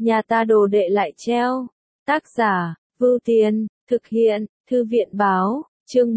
nhà ta đồ đệ lại treo. Tác giả, Vưu Tiên, thực hiện, Thư viện Báo, chương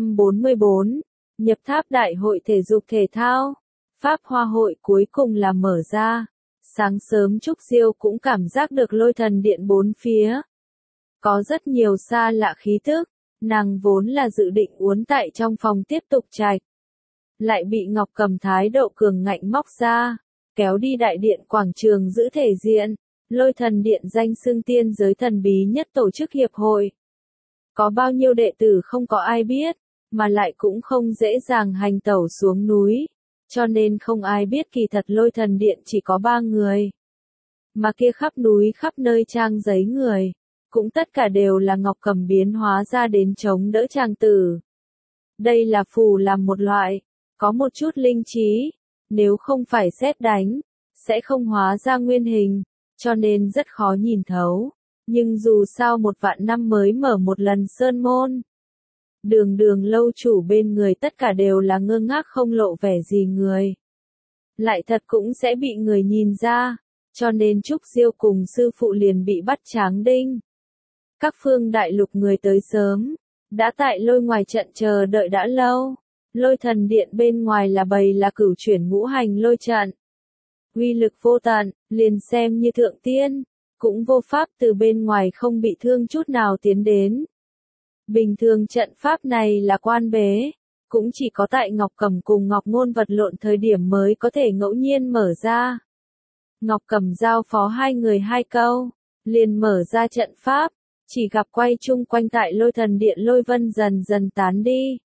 144, nhập tháp đại hội thể dục thể thao. Pháp Hoa hội cuối cùng là mở ra. Sáng sớm Trúc Diêu cũng cảm giác được lôi thần điện bốn phía. Có rất nhiều xa lạ khí tức, nàng vốn là dự định uốn tại trong phòng tiếp tục trạch. Lại bị Ngọc Cầm thái độ cường ngạnh móc ra, kéo đi đại điện quảng trường giữ thể diện. Lôi thần điện danh xưng tiên giới thần bí nhất tổ chức hiệp hội. Có bao nhiêu đệ tử không có ai biết, mà lại cũng không dễ dàng hành tẩu xuống núi. Cho nên không ai biết kỳ thật lôi thần điện chỉ có 3 người. Mà kia khắp núi khắp nơi trang giấy người, cũng tất cả đều là Ngọc Cầm biến hóa ra đến chống đỡ trang tử. Đây là phù làm một loại, có một chút linh trí, nếu không phải sét đánh, sẽ không hóa ra nguyên hình, cho nên rất khó nhìn thấu. Nhưng dù sao 1 vạn năm mới mở một lần sơn môn. Đường lâu chủ bên người tất cả đều là ngơ ngác không lộ vẻ gì người. Lại thật cũng sẽ bị người nhìn ra, cho nên Trúc Diêu cùng sư phụ liền bị bắt tráng đinh. Các phương đại lục người tới sớm, đã tại lôi ngoài trận chờ đợi đã lâu. Lôi thần điện bên ngoài là bầy là cửu chuyển ngũ hành lôi trận. Uy lực vô tận, liền xem như thượng tiên, cũng vô pháp từ bên ngoài không bị thương chút nào tiến đến. Bình thường trận pháp này là quan bế, cũng chỉ có tại Ngọc Cầm cùng Ngọc Ngôn vật lộn thời điểm mới có thể ngẫu nhiên mở ra. Ngọc Cầm giao phó 2 người 2 câu, liền mở ra trận pháp, chỉ gặp quay chung quanh tại lôi thần điện lôi vân dần dần tán đi.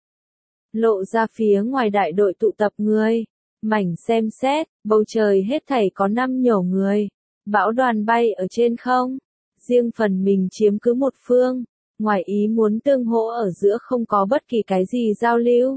Lộ ra phía ngoài đại đội tụ tập người, mảnh xem xét, bầu trời hết thảy có 5 nhổ người, bão đoàn bay ở trên không, riêng phần mình chiếm cứ một phương. Ngoài ý muốn tương hỗ ở giữa không có bất kỳ cái gì giao lưu.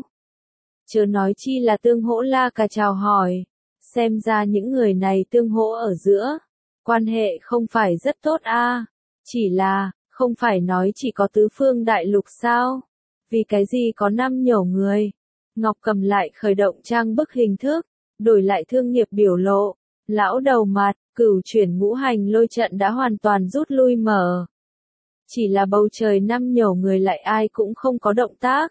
Chớ nói chi là tương hỗ la cả chào hỏi. Xem ra những người này tương hỗ ở giữa. Quan hệ không phải rất tốt a. Chỉ là, không phải nói chỉ có tứ phương đại lục sao. Vì cái gì có 5 nhổ người. Ngọc Cầm lại khởi động trang bức hình thức. Đổi lại thương nghiệp biểu lộ. Lão đầu mặt, cửu chuyển ngũ hành lôi trận đã hoàn toàn rút lui mở. Chỉ là bầu trời 5 nhổ người lại ai cũng không có động tác.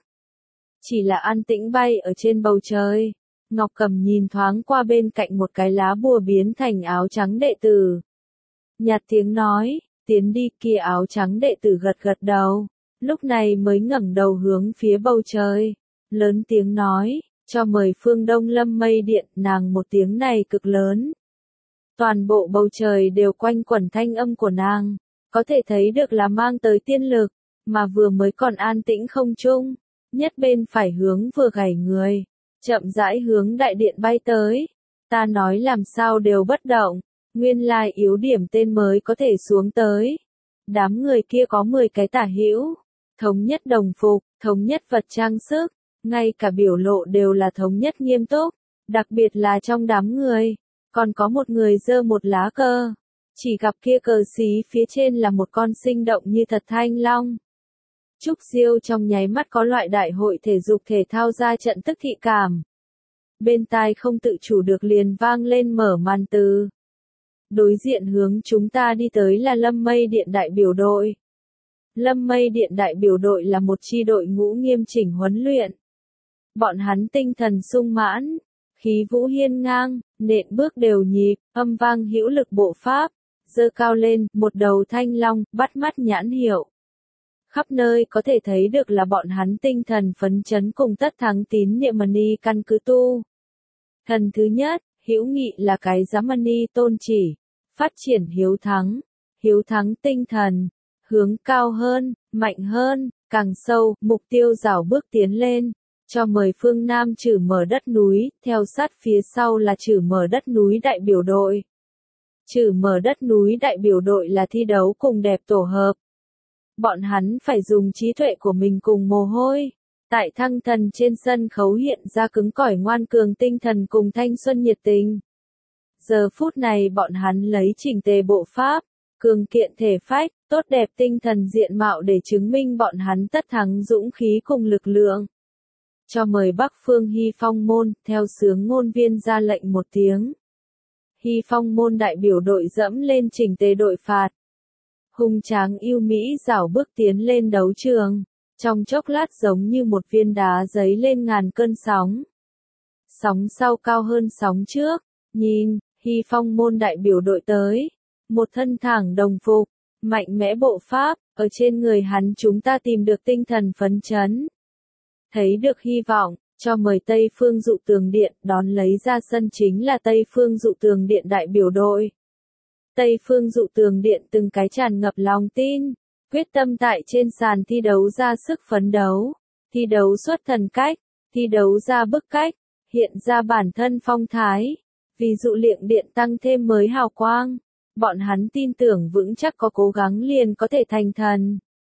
Chỉ là an tĩnh bay ở trên bầu trời. Ngọc Cầm nhìn thoáng qua bên cạnh một cái lá bùa biến thành áo trắng đệ tử. Nhạt tiếng nói, tiến đi. Kia áo trắng đệ tử gật gật đầu. Lúc này mới ngẩng đầu hướng phía bầu trời. Lớn tiếng nói, cho mời phương Đông Lâm Mây Điện. Nàng một tiếng này cực lớn. Toàn bộ bầu trời đều quanh quẩn thanh âm của nàng. Có thể thấy được là mang tới tiên lực, mà vừa mới còn an tĩnh không trung, nhất bên phải hướng vừa gảy người, chậm rãi hướng đại điện bay tới. Ta nói làm sao đều bất động, nguyên lai yếu điểm tên mới có thể xuống tới. Đám người kia có 10 cái tả hữu, thống nhất đồng phục, thống nhất vật trang sức, ngay cả biểu lộ đều là thống nhất nghiêm túc, đặc biệt là trong đám người, còn có một người giơ một lá cờ. Chỉ gặp kia cờ xí phía trên là một con sinh động như thật thanh long. Trúc Diêu trong nháy mắt có loại đại hội thể dục thể thao ra trận tức thị cảm. Bên tai không tự chủ được liền vang lên mở màn từ. Đối diện hướng chúng ta đi tới là Lâm Mây Điện đại biểu đội. Lâm Mây Điện đại biểu đội là một chi đội ngũ nghiêm chỉnh huấn luyện. Bọn hắn tinh thần sung mãn, khí vũ hiên ngang, nện bước đều nhịp, âm vang hữu lực bộ pháp. Giơ cao lên, một đầu thanh long, bắt mắt nhãn hiệu. Khắp nơi có thể thấy được là bọn hắn tinh thần phấn chấn cùng tất thắng tín niệm mani căn cứ tu. Thần thứ nhất, hữu nghị là cái giá mani tôn chỉ, phát triển hiếu thắng tinh thần, hướng cao hơn, mạnh hơn, càng sâu, mục tiêu rảo bước tiến lên. Cho mời phương Nam trừ mở đất núi, theo sát phía sau là trừ mở đất núi đại biểu đội. Trừ mở đất núi đại biểu đội là thi đấu cùng đẹp tổ hợp. Bọn hắn phải dùng trí tuệ của mình cùng mồ hôi. Tại thăng thần trên sân khấu hiện ra cứng cỏi ngoan cường tinh thần cùng thanh xuân nhiệt tình. Giờ phút này bọn hắn lấy chỉnh tề bộ pháp, cường kiện thể phách, tốt đẹp tinh thần diện mạo để chứng minh bọn hắn tất thắng dũng khí cùng lực lượng. Cho mời Bắc Phương Hy Phong môn, theo sướng ngôn viên ra lệnh một tiếng. Hy Phong môn đại biểu đội dẫm lên chỉnh tề đội phạt. Hung tráng yêu Mỹ rảo bước tiến lên đấu trường. Trong chốc lát giống như một viên đá giấy lên ngàn cơn sóng. Sóng sau cao hơn sóng trước. Nhìn, Hy Phong môn đại biểu đội tới. Một thân thẳng đồng phục, mạnh mẽ bộ pháp, ở trên người hắn chúng ta tìm được tinh thần phấn chấn. Thấy được hy vọng, cho mời Tây Phương Dụ Tường Điện, đón lấy ra sân chính là Tây Phương Dụ Tường Điện đại biểu đội. Tây Phương Dụ Tường Điện từng cái tràn ngập lòng tin, quyết tâm tại trên sàn thi đấu ra sức phấn đấu, thi đấu xuất thần cách, thi đấu ra bức cách, hiện ra bản thân phong thái, vì dụ liệng điện tăng thêm mới hào quang, bọn hắn tin tưởng vững chắc có cố gắng liền có thể thành thần.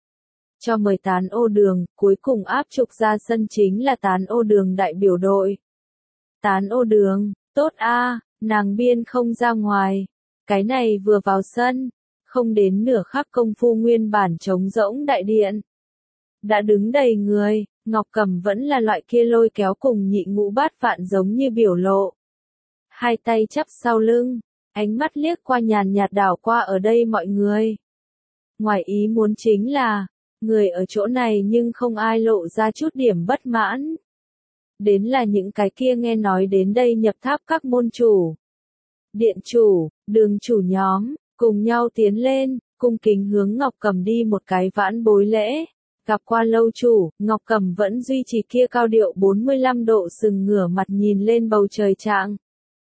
Cho mời Tán Ô Đường, cuối cùng áp trục ra sân chính là Tán Ô Đường đại biểu đội. Tán Ô Đường, tốt a, nàng biên không ra ngoài. Cái này vừa vào sân, không đến nửa khắc công phu nguyên bản trống rỗng đại điện. Đã đứng đầy người, Ngọc Cẩm vẫn là loại kia lôi kéo cùng nhị ngũ bát vạn giống như biểu lộ. Hai tay chắp sau lưng, ánh mắt liếc qua nhàn nhạt đảo qua ở đây mọi người. Ngoài ý muốn chính là, người ở chỗ này nhưng không ai lộ ra chút điểm bất mãn. Đến là những cái kia nghe nói đến đây nhập tháp các môn chủ. Điện chủ, đường chủ nhóm, cùng nhau tiến lên, cung kính hướng Ngọc Cẩm đi một cái vãn bối lễ. Gặp qua lâu chủ, Ngọc Cẩm vẫn duy trì kia cao điệu 45 độ sừng ngửa mặt nhìn lên bầu trời trạng.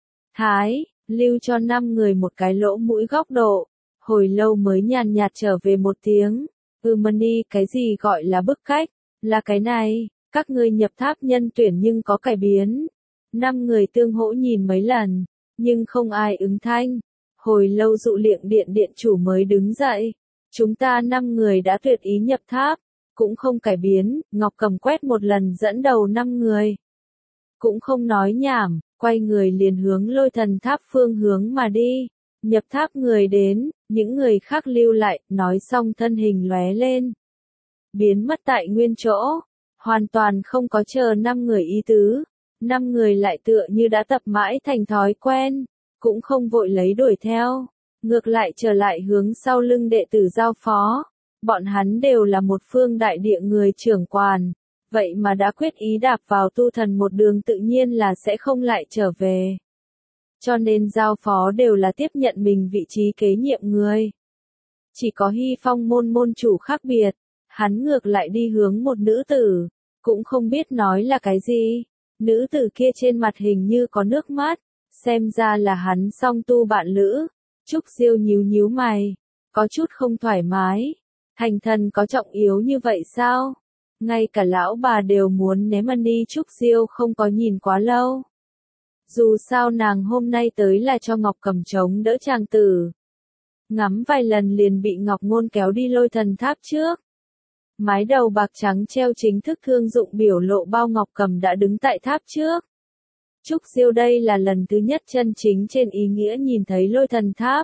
Thái, lưu cho 5 người một cái lỗ mũi góc độ. Hồi lâu mới nhàn nhạt trở về một tiếng. Mani, cái gì gọi là bức cách? Là cái này, các ngươi nhập tháp nhân tuyển nhưng có cải biến. 5 người tương hỗ nhìn mấy lần, nhưng không ai ứng thanh. Hồi lâu dụ liệng điện điện chủ mới đứng dậy. Chúng ta 5 người đã tuyệt ý nhập tháp, cũng không cải biến. Ngọc Cẩm quét một lần dẫn đầu 5 người. Cũng không nói nhảm, quay người liền hướng Lôi Thần Tháp phương hướng mà đi. Nhập tháp người đến, những người khác lưu lại, nói xong thân hình lóe lên. Biến mất tại nguyên chỗ, hoàn toàn không có chờ 5 người ý tứ. 5 người lại tựa như đã tập mãi thành thói quen, cũng không vội lấy đuổi theo. Ngược lại trở lại hướng sau lưng đệ tử giao phó. Bọn hắn đều là một phương đại địa người trưởng quản. Vậy mà đã quyết ý đạp vào tu thần một đường tự nhiên là sẽ không lại trở về. Cho nên giao phó đều là tiếp nhận mình vị trí kế nhiệm người. Chỉ có Hy Phong môn môn chủ khác biệt, hắn ngược lại đi hướng một nữ tử, cũng không biết nói là cái gì. Nữ tử kia trên mặt hình như có nước mắt, xem ra là hắn song tu bạn lữ. Trúc Diêu nhíu nhíu mày, có chút không thoải mái. Thành thần có trọng yếu như vậy sao? Ngay cả lão bà đều muốn ném đi. Trúc Diêu không có nhìn quá lâu. Dù sao nàng hôm nay tới là cho Ngọc Cẩm chống đỡ chàng tử. Ngắm vài lần liền bị Ngọc Ngôn kéo đi Lôi Thần Tháp trước. Mái đầu bạc trắng treo chính thức thương dụng biểu lộ bao Ngọc Cẩm đã đứng tại tháp trước. Trúc Diêu đây là lần thứ nhất chân chính trên ý nghĩa nhìn thấy Lôi Thần Tháp.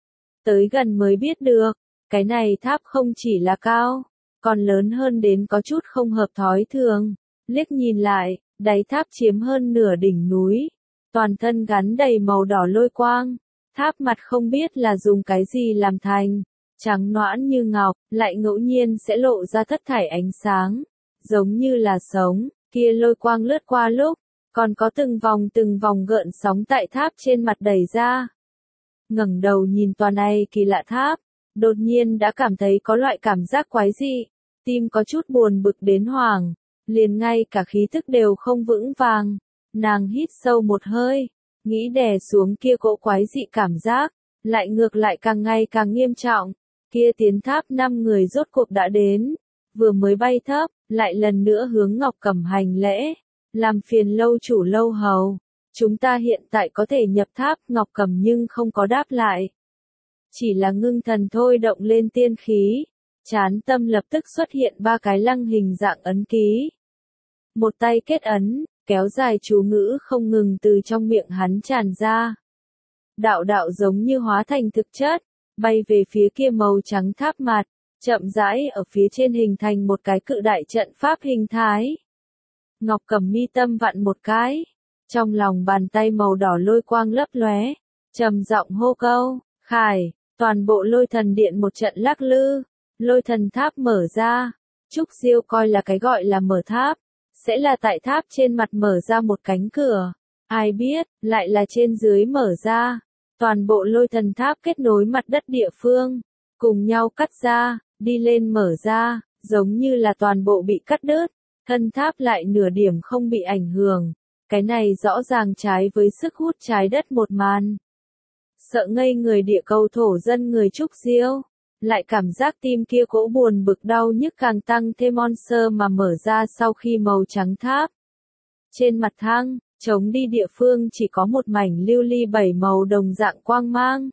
Tới gần mới biết được, cái này tháp không chỉ là cao, còn lớn hơn đến có chút không hợp thói thường. Liếc nhìn lại, đáy tháp chiếm hơn nửa đỉnh núi. Toàn thân gắn đầy màu đỏ lôi quang, tháp mặt không biết là dùng cái gì làm thành, trắng nõn như ngọc, lại ngẫu nhiên sẽ lộ ra thất thải ánh sáng, giống như là sống, kia lôi quang lướt qua lúc, còn có từng vòng gợn sóng tại tháp trên mặt đẩy ra. Ngẩng đầu nhìn toàn này kỳ lạ tháp, đột nhiên đã cảm thấy có loại cảm giác quái dị, tim có chút buồn bực đến hoảng, liền ngay cả khí thức đều không vững vàng. Nàng hít sâu một hơi, nghĩ đè xuống kia cỗ quái dị cảm giác, lại ngược lại càng ngày càng nghiêm trọng. Kia tiến tháp 5 người rốt cuộc đã đến, vừa mới bay thấp, lại lần nữa hướng Ngọc Cẩm hành lễ, làm phiền lâu chủ lâu hầu. Chúng ta hiện tại có thể nhập tháp. Ngọc Cẩm nhưng không có đáp lại. Chỉ là ngưng thần thôi động lên tiên khí, chán tâm lập tức xuất hiện 3 cái lăng hình dạng ấn ký. Một tay kết ấn, kéo dài chú ngữ không ngừng từ trong miệng hắn tràn ra. Đạo đạo giống như hóa thành thực chất, bay về phía kia màu trắng tháp mặt, chậm rãi ở phía trên hình thành một cái cự đại trận pháp hình thái. Ngọc Cẩm mi tâm vặn một cái, trong lòng bàn tay màu đỏ lôi quang lấp lóe, trầm giọng hô câu, khải, toàn bộ lôi thần điện một trận lắc lư, lôi thần tháp mở ra, Trúc Diêu coi là cái gọi là mở tháp, sẽ là tại tháp trên mặt mở ra một cánh cửa, ai biết, lại là trên dưới mở ra, toàn bộ lôi thần tháp kết nối mặt đất địa phương, cùng nhau cắt ra, đi lên mở ra, giống như là toàn bộ bị cắt đứt, thân tháp lại nửa điểm không bị ảnh hưởng, cái này rõ ràng trái với sức hút trái đất một màn. Sợ ngây người địa cầu thổ dân người Trúc Diêu, lại cảm giác tim kia cỗ buồn bực đau nhức càng tăng thêm monster mà mở ra sau khi màu trắng tháp. Trên mặt thang, chống đi địa phương chỉ có một mảnh lưu ly 7 màu đồng dạng quang mang.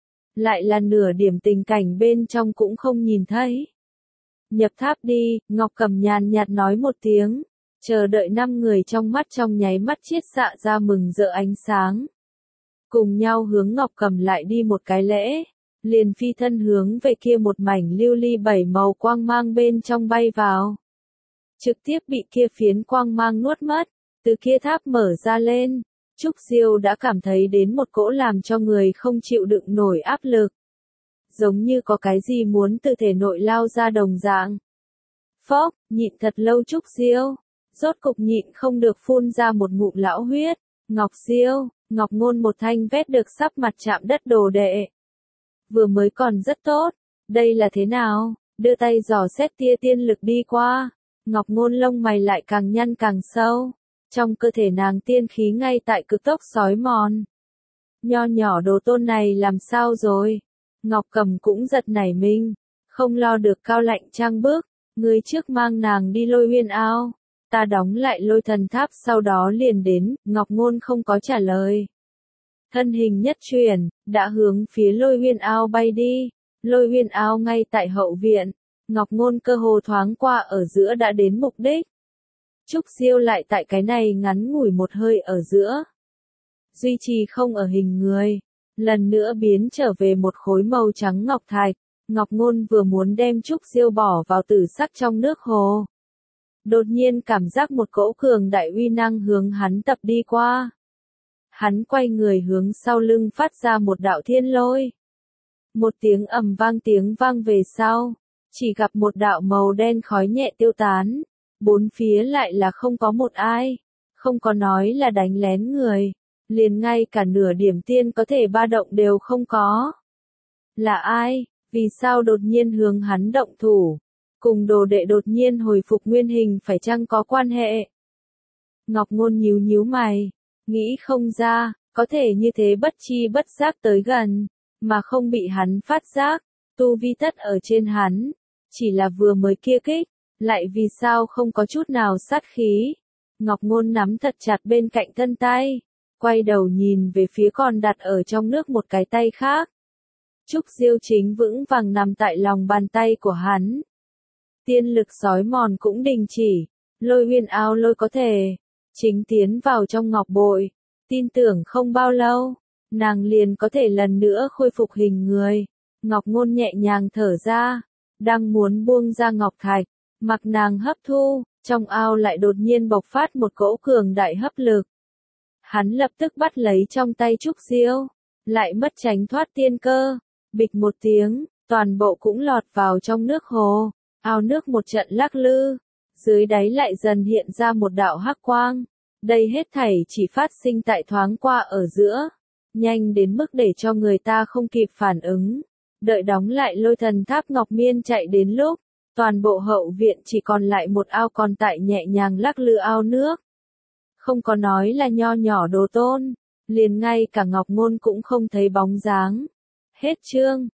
Lại là nửa điểm tình cảnh bên trong cũng không nhìn thấy. Nhập tháp đi, Ngọc Cẩm nhàn nhạt nói một tiếng, chờ đợi 5 người trong mắt trong nháy mắt chiết xạ ra mừng rỡ ánh sáng. Cùng nhau hướng Ngọc Cẩm lại đi một cái lễ, liền phi thân hướng về kia một mảnh lưu ly 7 màu quang mang bên trong bay vào. Trực tiếp bị kia phiến quang mang nuốt mất, từ kia tháp mở ra lên, Trúc Diêu đã cảm thấy đến một cỗ làm cho người không chịu đựng nổi áp lực. Giống như có cái gì muốn từ thể nội lao ra đồng dạng. Phốc, nhịn thật lâu Trúc Diêu, rốt cục nhịn không được phun ra một ngụm lão huyết. Ngọc Diêu, Ngọc Ngôn một thanh vét được sắp mặt chạm đất đồ đệ. Vừa mới còn rất tốt, đây là thế nào? Đưa tay dò xét tia tiên lực đi qua, Ngọc Ngôn lông mày lại càng nhăn càng sâu. Trong cơ thể nàng tiên khí ngay tại cực tốc sói mòn. Nho nhỏ đồ tôn này làm sao rồi? Ngọc Cẩm cũng giật nảy mình, không lo được cao lạnh trang bước, người trước mang nàng đi lôi huyên ao. Ta đóng lại lôi thần tháp sau đó liền đến, Ngọc Ngôn không có trả lời. Thân hình nhất chuyển, đã hướng phía lôi huyên ao bay đi, lôi huyên ao ngay tại hậu viện, Ngọc Ngôn cơ hồ thoáng qua ở giữa đã đến mục đích. Trúc Diêu lại tại cái này ngắn ngủi một hơi ở giữa. Duy trì không ở hình người, lần nữa biến trở về một khối màu trắng ngọc thạch, Ngọc Ngôn vừa muốn đem Trúc Diêu bỏ vào tử sắc trong nước hồ. Đột nhiên cảm giác một cỗ cường đại uy năng hướng hắn tập đi qua. Hắn quay người hướng sau lưng phát ra một đạo thiên lôi. Một tiếng ầm vang tiếng vang về sau, chỉ gặp một đạo màu đen khói nhẹ tiêu tán, bốn phía lại là không có một ai, không có nói là đánh lén người, liền ngay cả nửa điểm tiên có thể ba động đều không có. Là ai, vì sao đột nhiên hướng hắn động thủ? Cùng đồ đệ đột nhiên hồi phục nguyên hình phải chăng có quan hệ? Ngọc Ngôn nhíu nhíu mày, nghĩ không ra, có thể như thế bất chi bất giác tới gần, mà không bị hắn phát giác, tu vi tất ở trên hắn, chỉ là vừa mới kia kích, lại vì sao không có chút nào sát khí. Ngọc Ngôn nắm thật chặt bên cạnh thân tay, quay đầu nhìn về phía còn đặt ở trong nước một cái tay khác. Trúc Diêu chính vững vàng nằm tại lòng bàn tay của hắn. Tiên lực sói mòn cũng đình chỉ, lôi huyên ao lôi có thể, chính tiến vào trong ngọc bội, tin tưởng không bao lâu, nàng liền có thể lần nữa khôi phục hình người. Ngọc Ngôn nhẹ nhàng thở ra, đang muốn buông ra ngọc thạch, mặc nàng hấp thu, trong ao lại đột nhiên bộc phát một cỗ cường đại hấp lực. Hắn lập tức bắt lấy trong tay Trúc Diêu, lại mất tránh thoát tiên cơ, bịch một tiếng, toàn bộ cũng lọt vào trong nước hồ. Ao nước một trận lắc lư, dưới đáy lại dần hiện ra một đạo hắc quang. Đây hết thảy chỉ phát sinh tại thoáng qua ở giữa, nhanh đến mức để cho người ta không kịp phản ứng. Đợi đóng lại lôi thần tháp Ngọc Miên chạy đến lúc, toàn bộ hậu viện chỉ còn lại một ao còn tại nhẹ nhàng lắc lư ao nước. Không có nói là nho nhỏ đồ tôn, liền ngay cả Ngọc Ngôn cũng không thấy bóng dáng. Hết chương.